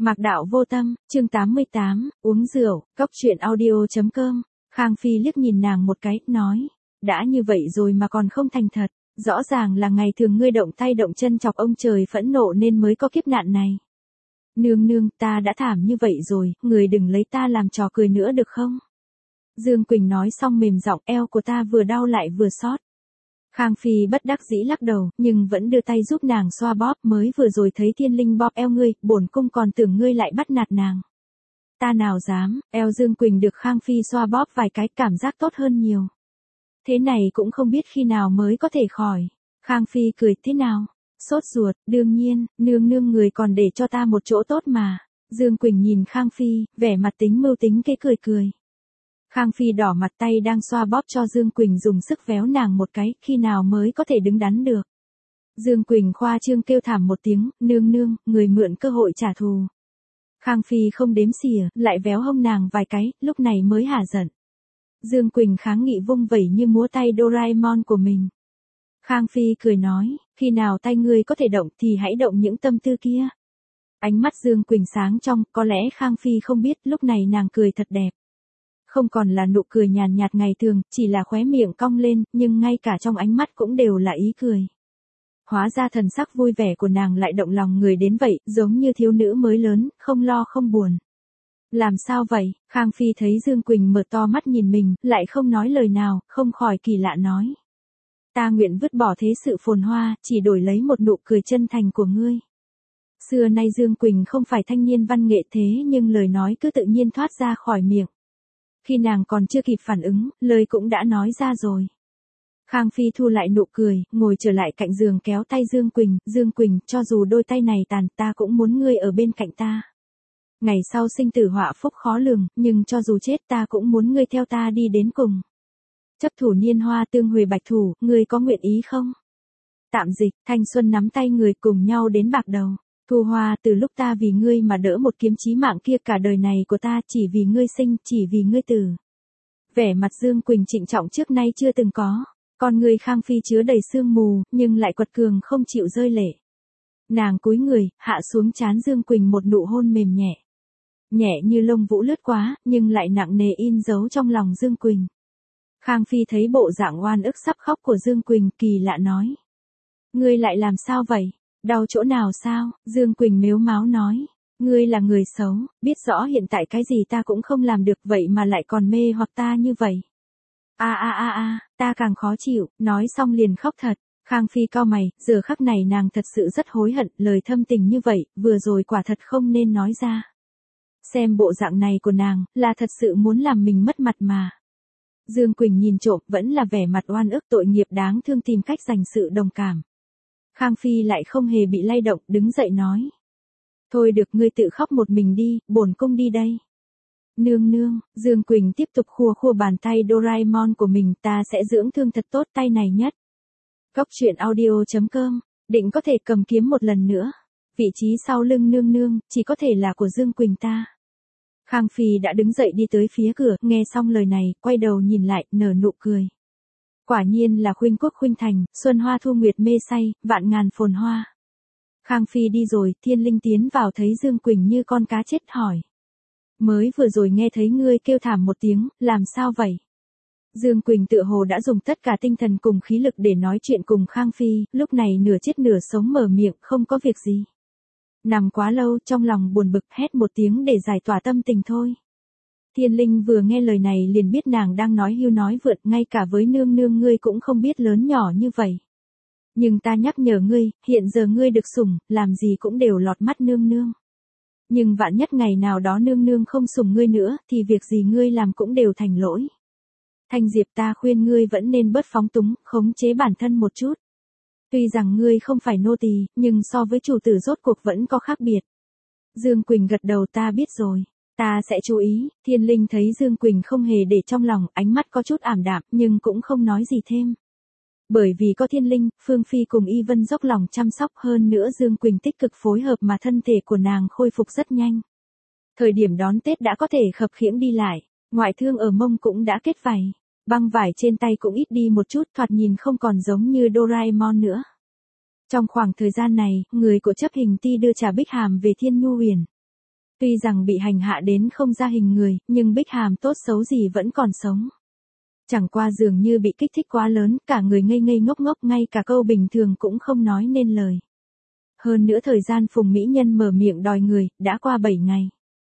Mạc Đạo Vô Tâm, chương 88, uống rượu, Cóc Truyện Audio.com. Khang Phi liếc nhìn nàng một cái, nói, đã như vậy rồi mà còn không thành thật, rõ ràng là ngày thường ngươi động tay động chân chọc ông trời phẫn nộ nên mới có kiếp nạn này. Nương nương, ta đã thảm như vậy rồi, người đừng lấy ta làm trò cười nữa được không? Dương Quỳnh nói xong mềm giọng, eo của ta vừa đau lại vừa xót. Khang Phi bất đắc dĩ lắc đầu, nhưng vẫn đưa tay giúp nàng xoa bóp, mới vừa rồi thấy Thiên Linh bóp eo ngươi, bổn cung còn tưởng ngươi lại bắt nạt nàng. Ta nào dám, eo Dương Quỳnh được Khang Phi xoa bóp vài cái, cảm giác tốt hơn nhiều. Thế này cũng không biết khi nào mới có thể khỏi. Khang Phi cười, thế nào? Sốt ruột, đương nhiên, nương nương người còn để cho ta một chỗ tốt mà. Dương Quỳnh nhìn Khang Phi, vẻ mặt tính mưu tính kế cười cười. Khang Phi đỏ mặt, tay đang xoa bóp cho Dương Quỳnh dùng sức véo nàng một cái, khi nào mới có thể đứng đắn được. Dương Quỳnh khoa trương kêu thảm một tiếng, nương nương, người mượn cơ hội trả thù. Khang Phi không đếm xỉa, lại véo hông nàng vài cái, lúc này mới hả giận. Dương Quỳnh kháng nghị vung vẩy như múa tay Doraemon của mình. Khang Phi cười nói, khi nào tay ngươi có thể động thì hãy động những tâm tư kia. Ánh mắt Dương Quỳnh sáng trong, có lẽ Khang Phi không biết lúc này nàng cười thật đẹp. Không còn là nụ cười nhàn nhạt ngày thường, chỉ là khóe miệng cong lên, nhưng ngay cả trong ánh mắt cũng đều là ý cười. Hóa ra thần sắc vui vẻ của nàng lại động lòng người đến vậy, giống như thiếu nữ mới lớn, không lo không buồn. Làm sao vậy? Khang Phi thấy Dương Quỳnh mở to mắt nhìn mình, lại không nói lời nào, không khỏi kỳ lạ nói. Ta nguyện vứt bỏ thế sự phồn hoa, chỉ đổi lấy một nụ cười chân thành của ngươi. Xưa nay Dương Quỳnh không phải thanh niên văn nghệ thế nhưng lời nói cứ tự nhiên thoát ra khỏi miệng. Khi nàng còn chưa kịp phản ứng, lời cũng đã nói ra rồi. Khang Phi thu lại nụ cười, ngồi trở lại cạnh giường kéo tay Dương Quỳnh, cho dù đôi tay này tàn, ta cũng muốn ngươi ở bên cạnh ta. Ngày sau sinh tử họa phúc khó lường, nhưng cho dù chết ta cũng muốn ngươi theo ta đi đến cùng. Chấp thủ niên hoa tương huề bạch thủ, ngươi có nguyện ý không? Tạm dịch, thanh xuân nắm tay người cùng nhau đến bạc đầu. Thu Hoa, từ lúc ta vì ngươi mà đỡ một kiếm chí mạng kia, cả đời này của ta chỉ vì ngươi sinh, chỉ vì ngươi tử. Vẻ mặt Dương Quỳnh trịnh trọng trước nay chưa từng có. Con người Khang Phi chứa đầy sương mù, nhưng lại quật cường không chịu rơi lệ. Nàng cúi người, hạ xuống trán Dương Quỳnh một nụ hôn mềm nhẹ. Nhẹ như lông vũ lướt quá, nhưng lại nặng nề in dấu trong lòng Dương Quỳnh. Khang Phi thấy bộ dạng oan ức sắp khóc của Dương Quỳnh, kỳ lạ nói. Ngươi lại làm sao vậy? Đau chỗ nào sao? Dương Quỳnh mếu máo nói. Ngươi là người xấu, biết rõ hiện tại cái gì ta cũng không làm được vậy mà lại còn mê hoặc ta như vậy. Ta càng khó chịu, nói xong liền khóc thật. Khang Phi cau mày, giờ khắc này nàng thật sự rất hối hận, lời thâm tình như vậy, vừa rồi quả thật không nên nói ra. Xem bộ dạng này của nàng, là thật sự muốn làm mình mất mặt mà. Dương Quỳnh nhìn trộm, vẫn là vẻ mặt oan ức tội nghiệp đáng thương tìm cách dành sự đồng cảm. Khang Phi lại không hề bị lay động, đứng dậy nói. Thôi được, ngươi tự khóc một mình đi, bổn cung đi đây. Nương nương, Dương Quỳnh tiếp tục khua khua bàn tay Doraemon của mình, ta sẽ dưỡng thương thật tốt tay này nhất. Cóc Truyện Audio.com, định có thể cầm kiếm một lần nữa. Vị trí sau lưng nương nương, chỉ có thể là của Dương Quỳnh ta. Khang Phi đã đứng dậy đi tới phía cửa, nghe xong lời này, quay đầu nhìn lại, nở nụ cười. Quả nhiên là khuynh quốc khuynh thành, xuân hoa thu nguyệt mê say, vạn ngàn phồn hoa. Khang Phi đi rồi, Thiên Linh tiến vào thấy Dương Quỳnh như con cá chết hỏi. Mới vừa rồi nghe thấy ngươi kêu thảm một tiếng, làm sao vậy? Dương Quỳnh tựa hồ đã dùng tất cả tinh thần cùng khí lực để nói chuyện cùng Khang Phi, lúc này nửa chết nửa sống mở miệng, không có việc gì. Nằm quá lâu, trong lòng buồn bực, hét một tiếng để giải tỏa tâm tình thôi. Thiên Linh vừa nghe lời này liền biết nàng đang nói hưu nói vượt, ngay cả với nương nương ngươi cũng không biết lớn nhỏ như vậy. Nhưng ta nhắc nhở ngươi, hiện giờ ngươi được sủng, làm gì cũng đều lọt mắt nương nương. Nhưng vạn nhất ngày nào đó nương nương không sủng ngươi nữa, thì việc gì ngươi làm cũng đều thành lỗi. Thanh Diệp, ta khuyên ngươi vẫn nên bớt phóng túng, khống chế bản thân một chút. Tuy rằng ngươi không phải nô tỳ, nhưng so với chủ tử rốt cuộc vẫn có khác biệt. Dương Quỳnh gật đầu, ta biết rồi. Ta sẽ chú ý. Thiên Linh thấy Dương Quỳnh không hề để trong lòng, ánh mắt có chút ảm đạm, nhưng cũng không nói gì thêm. Bởi vì có Thiên Linh, Phương Phi cùng Y Vân dốc lòng chăm sóc, hơn nữa Dương Quỳnh tích cực phối hợp mà thân thể của nàng khôi phục rất nhanh. Thời điểm đón Tết đã có thể khập khiễng đi lại, ngoại thương ở mông cũng đã kết vảy, băng vải trên tay cũng ít đi một chút, thoạt nhìn không còn giống như Doraemon nữa. Trong khoảng thời gian này, người của chấp hình ti đưa trà Bích Hàm về Thiên Nhu Huyền. Tuy rằng bị hành hạ đến không ra hình người, nhưng Bích Hàm tốt xấu gì vẫn còn sống. Chẳng qua dường như bị kích thích quá lớn, cả người ngây ngây ngốc ngốc, ngay cả câu bình thường cũng không nói nên lời. Hơn nữa thời gian Phùng Mỹ Nhân mở miệng đòi người, đã qua 7 ngày.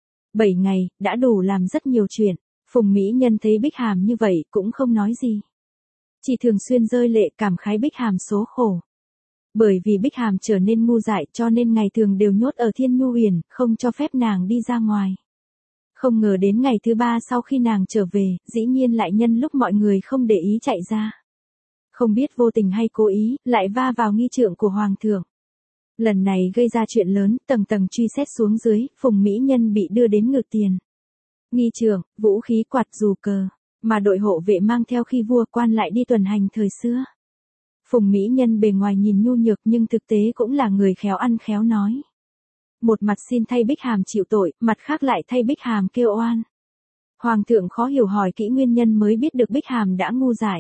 7 ngày, đã đủ làm rất nhiều chuyện. Phùng Mỹ Nhân thấy Bích Hàm như vậy, cũng không nói gì. Chỉ thường xuyên rơi lệ cảm khái Bích Hàm số khổ. Bởi vì Bích Hàm trở nên ngu dại cho nên ngày thường đều nhốt ở Thiên Nhu Huyền, không cho phép nàng đi ra ngoài. Không ngờ đến ngày thứ 3 sau khi nàng trở về, dĩ nhiên lại nhân lúc mọi người không để ý chạy ra. Không biết vô tình hay cố ý, lại va vào nghi trượng của Hoàng thượng. Lần này gây ra chuyện lớn, tầng tầng truy xét xuống dưới, Phùng Mỹ Nhân bị đưa đến ngự tiền. Nghi trượng, vũ khí quạt dù cờ, mà đội hộ vệ mang theo khi vua quan lại đi tuần hành thời xưa. Phùng Mỹ Nhân bề ngoài nhìn nhu nhược nhưng thực tế cũng là người khéo ăn khéo nói. Một mặt xin thay Bích Hàm chịu tội, mặt khác lại thay Bích Hàm kêu oan. Hoàng thượng khó hiểu hỏi kỹ nguyên nhân mới biết được Bích Hàm đã ngu dại.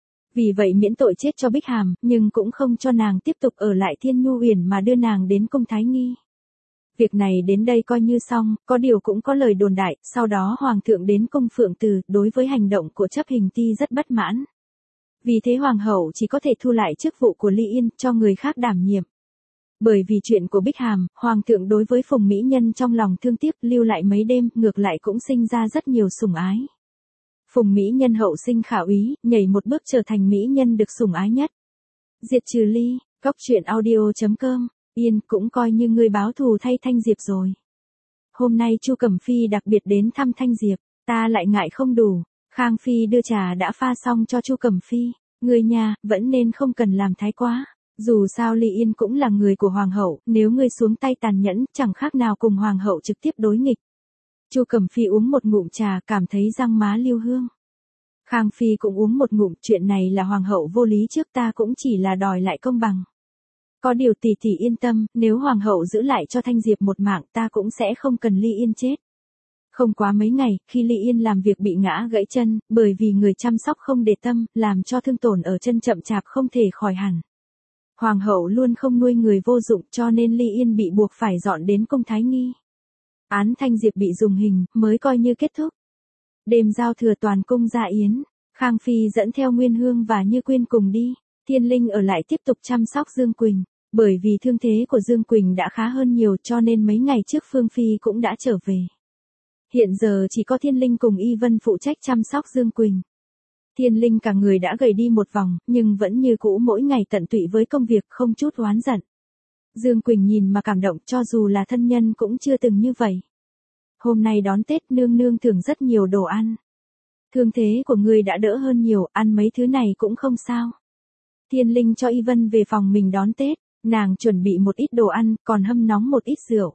Vì vậy miễn tội chết cho Bích Hàm, nhưng cũng không cho nàng tiếp tục ở lại Thiên Nhu Uyển mà đưa nàng đến cung Thái Nghi. Việc này đến đây coi như xong, có điều cũng có lời đồn đại, sau đó Hoàng thượng đến cung Phượng Từ, đối với hành động của chấp hình ti rất bất mãn. Vì thế Hoàng hậu chỉ có thể thu lại chức vụ của Ly Yên, cho người khác đảm nhiệm. Bởi vì chuyện của Bích Hàm, Hoàng thượng đối với Phùng Mỹ Nhân trong lòng thương tiếc, lưu lại mấy đêm, ngược lại cũng sinh ra rất nhiều sủng ái. Phùng Mỹ Nhân hậu sinh khả úy, nhảy một bước trở thành Mỹ Nhân được sủng ái nhất. Diệt trừ ly, cóc truyện audio.com, Yên cũng coi như người báo thù thay Thanh Diệp rồi. Hôm nay Chu Cẩm Phi đặc biệt đến thăm Thanh Diệp, ta lại ngại không đủ, Khang Phi đưa trà đã pha xong cho Chu Cẩm Phi, người nhà, vẫn nên không cần làm thái quá. Dù sao Ly Yên cũng là người của Hoàng hậu, nếu ngươi xuống tay tàn nhẫn, chẳng khác nào cùng Hoàng hậu trực tiếp đối nghịch. Chu Cẩm Phi uống một ngụm trà, cảm thấy răng má lưu hương. Khang Phi cũng uống một ngụm, chuyện này là Hoàng hậu vô lý, trước ta cũng chỉ là đòi lại công bằng. Có điều tỷ tỷ yên tâm, nếu Hoàng hậu giữ lại cho Thanh Diệp một mạng ta cũng sẽ không cần Ly Yên chết. Không quá mấy ngày, khi Ly Yên làm việc bị ngã gãy chân, bởi vì người chăm sóc không để tâm, làm cho thương tổn ở chân chậm chạp không thể khỏi hẳn. Hoàng hậu luôn không nuôi người vô dụng cho nên Ly Yên bị buộc phải dọn đến cung Thái Nghi. Án Thanh Diệp bị dùng hình, mới coi như kết thúc. Đêm giao thừa toàn cung dạ yến, Khang Phi dẫn theo Nguyên Hương và Như Quyên cùng đi, Thiên Linh ở lại tiếp tục chăm sóc Dương Quỳnh. Bởi vì thương thế của Dương Quỳnh đã khá hơn nhiều cho nên mấy ngày trước Phương Phi cũng đã trở về. Hiện giờ chỉ có Thiên Linh cùng Y Vân phụ trách chăm sóc Dương Quỳnh. Thiên Linh cả người đã gầy đi một vòng, nhưng vẫn như cũ mỗi ngày tận tụy với công việc không chút oán giận. Dương Quỳnh nhìn mà cảm động, cho dù là thân nhân cũng chưa từng như vậy. Hôm nay đón Tết nương nương thưởng rất nhiều đồ ăn. Thương thế của người đã đỡ hơn nhiều, ăn mấy thứ này cũng không sao. Thiên Linh cho Y Vân về phòng mình đón Tết, nàng chuẩn bị một ít đồ ăn, còn hâm nóng một ít rượu.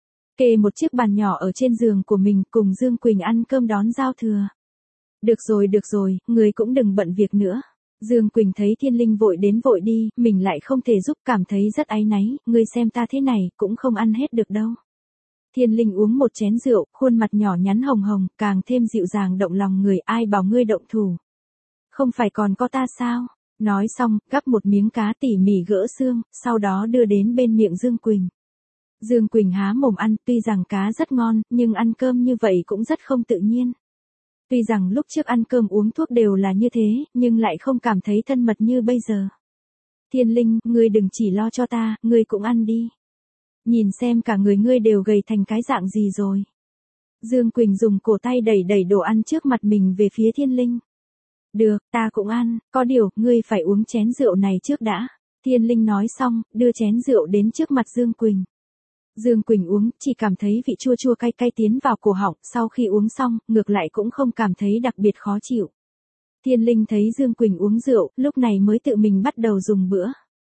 Kê một chiếc bàn nhỏ ở trên giường của mình cùng Dương Quỳnh ăn cơm đón giao thừa. Được rồi, người cũng đừng bận việc nữa. Dương Quỳnh thấy Thiên Linh vội đến vội đi, mình lại không thể giúp, cảm thấy rất áy náy, ngươi xem ta thế này, cũng không ăn hết được đâu. Thiên Linh uống một chén rượu, khuôn mặt nhỏ nhắn hồng hồng, càng thêm dịu dàng động lòng người, ai bảo ngươi động thủ. Không phải còn có ta sao? Nói xong, gắp một miếng cá tỉ mỉ gỡ xương, sau đó đưa đến bên miệng Dương Quỳnh. Dương Quỳnh há mồm ăn, tuy rằng cá rất ngon, nhưng ăn cơm như vậy cũng rất không tự nhiên. Tuy rằng lúc trước ăn cơm uống thuốc đều là như thế, nhưng lại không cảm thấy thân mật như bây giờ. Thiên Linh, ngươi đừng chỉ lo cho ta, ngươi cũng ăn đi. Nhìn xem cả người ngươi đều gầy thành cái dạng gì rồi. Dương Quỳnh dùng cổ tay đẩy đồ ăn trước mặt mình về phía Thiên Linh. Được, ta cũng ăn, có điều, ngươi phải uống chén rượu này trước đã. Thiên Linh nói xong, đưa chén rượu đến trước mặt Dương Quỳnh. Dương Quỳnh uống, chỉ cảm thấy vị chua chua cay cay tiến vào cổ họng, sau khi uống xong, ngược lại cũng không cảm thấy đặc biệt khó chịu. Thiên Linh thấy Dương Quỳnh uống rượu, lúc này mới tự mình bắt đầu dùng bữa.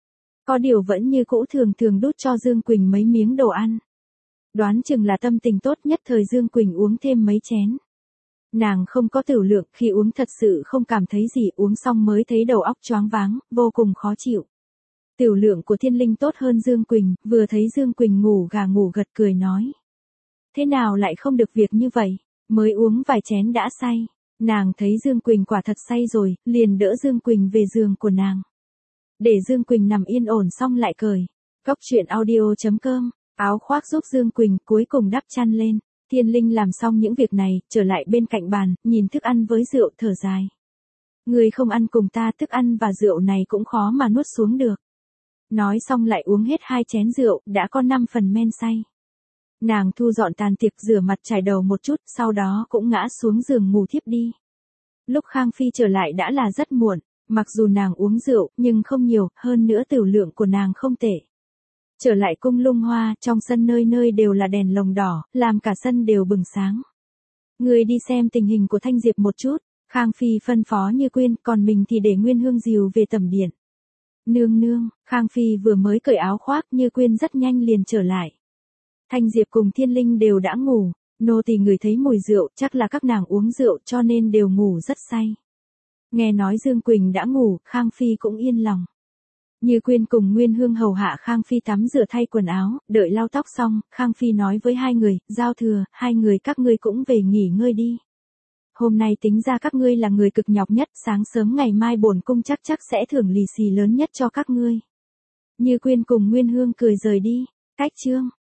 Có điều vẫn như cũ thường đút cho Dương Quỳnh mấy miếng đồ ăn. Đoán chừng là tâm tình tốt nhất thời Dương Quỳnh uống thêm mấy chén. Nàng không có tửu lượng, khi uống thật sự không cảm thấy gì, uống xong mới thấy đầu óc choáng váng, vô cùng khó chịu. Tửu lượng của Thiên Linh tốt hơn Dương Quỳnh, vừa thấy Dương Quỳnh ngủ gà ngủ gật cười nói. Thế nào lại không được việc như vậy, mới uống vài chén đã say. Nàng thấy Dương Quỳnh quả thật say rồi, liền đỡ Dương Quỳnh về giường của nàng. Để Dương Quỳnh nằm yên ổn xong lại cởi. Cóc truyện audio.com áo khoác giúp Dương Quỳnh, cuối cùng đắp chăn lên. Thiên Linh làm xong những việc này, trở lại bên cạnh bàn, nhìn thức ăn với rượu thở dài. Người không ăn cùng ta, thức ăn và rượu này cũng khó mà nuốt xuống được. Nói xong lại uống hết 2 chén rượu, đã có 5 phần men say. Nàng thu dọn tàn tiệc, rửa mặt chải đầu một chút, sau đó cũng ngã xuống giường ngủ thiếp đi. Lúc Khang Phi trở lại đã là rất muộn, mặc dù nàng uống rượu, nhưng không nhiều, hơn nữa tửu lượng của nàng không tệ. Trở lại cung Lung Hoa, trong sân nơi nơi đều là đèn lồng đỏ, làm cả sân đều bừng sáng. Người đi xem tình hình của Thanh Diệp một chút, Khang Phi phân phó Như Quyên, còn mình thì để Nguyên Hương dìu về tẩm điện. Nương nương, Khang Phi vừa mới cởi áo khoác, Như Quyên rất nhanh liền trở lại. Thanh Diệp cùng Thiên Linh đều đã ngủ, nô tỳ ngửi thấy mùi rượu, chắc là các nàng uống rượu cho nên đều ngủ rất say. Nghe nói Dương Quỳnh đã ngủ, Khang Phi cũng yên lòng. Như Quyên cùng Nguyên Hương hầu hạ Khang Phi tắm rửa thay quần áo, đợi lau tóc xong, Khang Phi nói với hai người, giao thừa, hai người các ngươi cũng về nghỉ ngơi đi. Hôm nay tính ra các ngươi là người cực nhọc nhất, sáng sớm ngày mai bổn cung chắc sẽ thưởng lì xì lớn nhất cho các ngươi. Như Quyên cùng Nguyên Hương cười rời đi. Cách chương